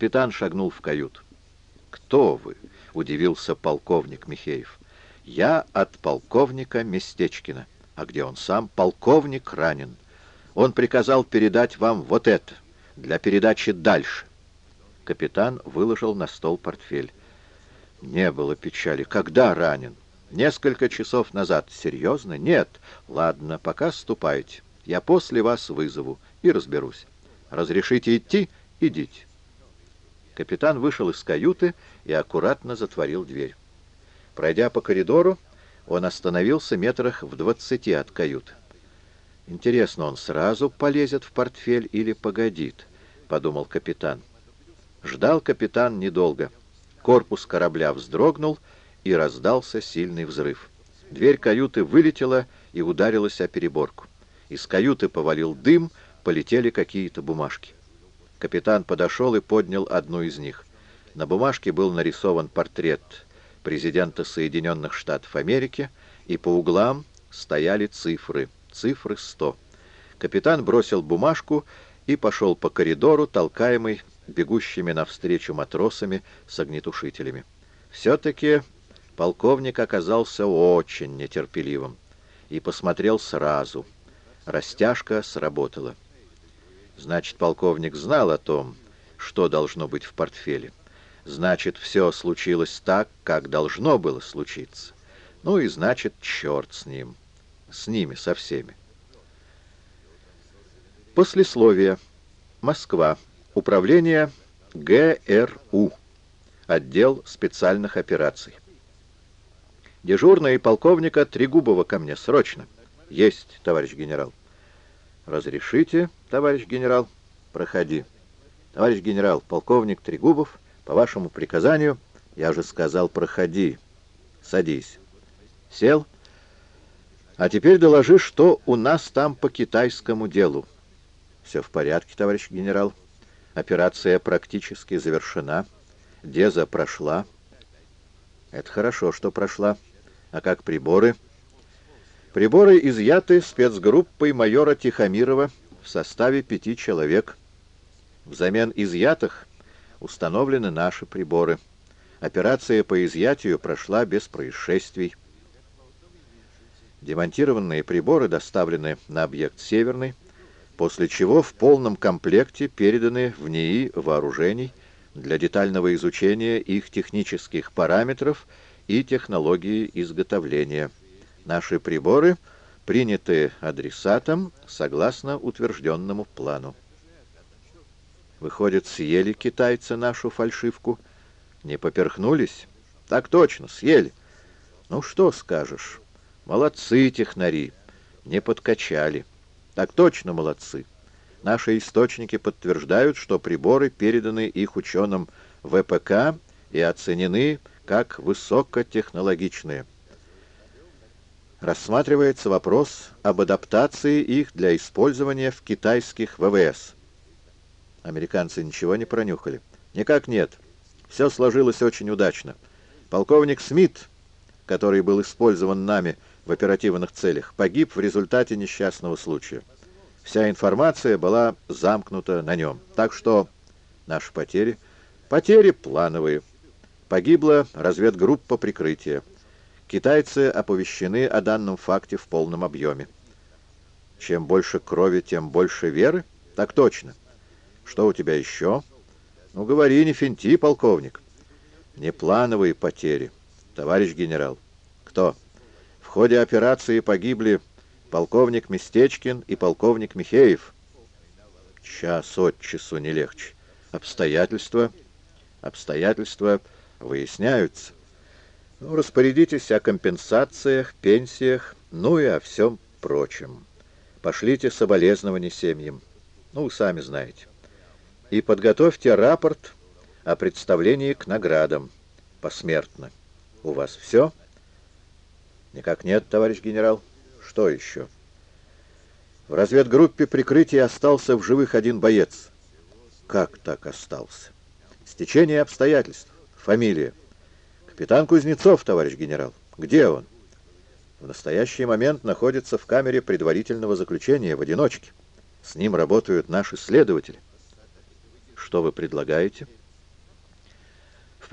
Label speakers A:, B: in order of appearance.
A: Капитан шагнул в каюту. «Кто вы?» — удивился полковник Михеев. «Я от полковника Местечкина. А где он сам? Полковник ранен. Он приказал передать вам вот это, для передачи дальше». Капитан выложил на стол портфель. «Не было печали. Когда ранен?» «Несколько часов назад. Серьезно? Нет. Ладно, пока ступайте. Я после вас вызову и разберусь. Разрешите идти? Идите». Капитан вышел из каюты и аккуратно затворил дверь. Пройдя по коридору, он остановился метрах в 20 от каюты. «Интересно, он сразу полезет в портфель или погодит?» — подумал капитан. Ждал капитан недолго. Корпус корабля вздрогнул, и раздался сильный взрыв. Дверь каюты вылетела и ударилась о переборку. Из каюты повалил дым, полетели какие-то бумажки. Капитан подошел и поднял одну из них. На бумажке был нарисован портрет президента Соединенных Штатов Америки, и по углам стояли цифры 100. Капитан бросил бумажку и пошел по коридору, толкаемый бегущими навстречу матросами с огнетушителями. Все-таки полковник оказался очень нетерпеливым и посмотрел сразу. Растяжка сработала. Значит, полковник знал о том, что должно быть в портфеле. Значит, все случилось так, как должно было случиться. Ну и значит, черт с ним. С ними, со всеми. Послесловие. Москва. Управление ГРУ. Отдел специальных операций. Дежурный полковника Трегубова ко мне. Срочно. Есть, товарищ генерал. Разрешите, товарищ генерал? Проходи. Товарищ генерал, полковник Трегубов, по вашему приказанию, я же сказал, проходи. Садись. Сел. А теперь доложи, что у нас там по китайскому делу. Все в порядке, товарищ генерал. Операция практически завершена. Деза прошла. Это хорошо, что прошла. А как приборы? Приборы изъяты спецгруппой майора Тихомирова в составе 5 человек. Взамен изъятых установлены наши приборы. Операция по изъятию прошла без происшествий. Демонтированные приборы доставлены на объект «Северный», после чего в полном комплекте переданы в НИИ вооружений для детального изучения их технических параметров и технологии изготовления. Наши приборы приняты адресатом согласно утвержденному плану. Выходит, съели китайцы нашу фальшивку? Не поперхнулись? Так точно, съели. Ну что скажешь? Молодцы технари, не подкачали. Так точно, молодцы. Наши источники подтверждают, что приборы переданы их ученым ВПК и оценены как высокотехнологичные. Рассматривается вопрос об адаптации их для использования в китайских ВВС. Американцы ничего не пронюхали? Никак нет. Все сложилось очень удачно. Полковник Смит, который был использован нами в оперативных целях, погиб в результате несчастного случая. Вся информация была замкнута на нем. Так что наши потери? Потери плановые. Погибла разведгруппа прикрытия. Китайцы оповещены о данном факте в полном объеме. Чем больше крови, тем больше веры? Так точно. Что у тебя еще? Ну, говори, не финти, полковник. Неплановые потери, товарищ генерал. Кто? В ходе операции погибли полковник Местечкин и полковник Михеев. Час от часу не легче. Обстоятельства выясняются. Ну, распорядитесь о компенсациях, пенсиях, ну и о всем прочем. Пошлите соболезнования семьям. Ну, вы сами знаете. И подготовьте рапорт о представлении к наградам посмертно. У вас все? Никак нет, товарищ генерал. Что еще? В разведгруппе прикрытия остался в живых один боец. Как так остался? Стечение обстоятельств. Фамилия. Капитан Кузнецов, товарищ генерал. Где он? В настоящий момент находится в камере предварительного заключения в одиночке. С ним работают наши следователи. Что вы предлагаете?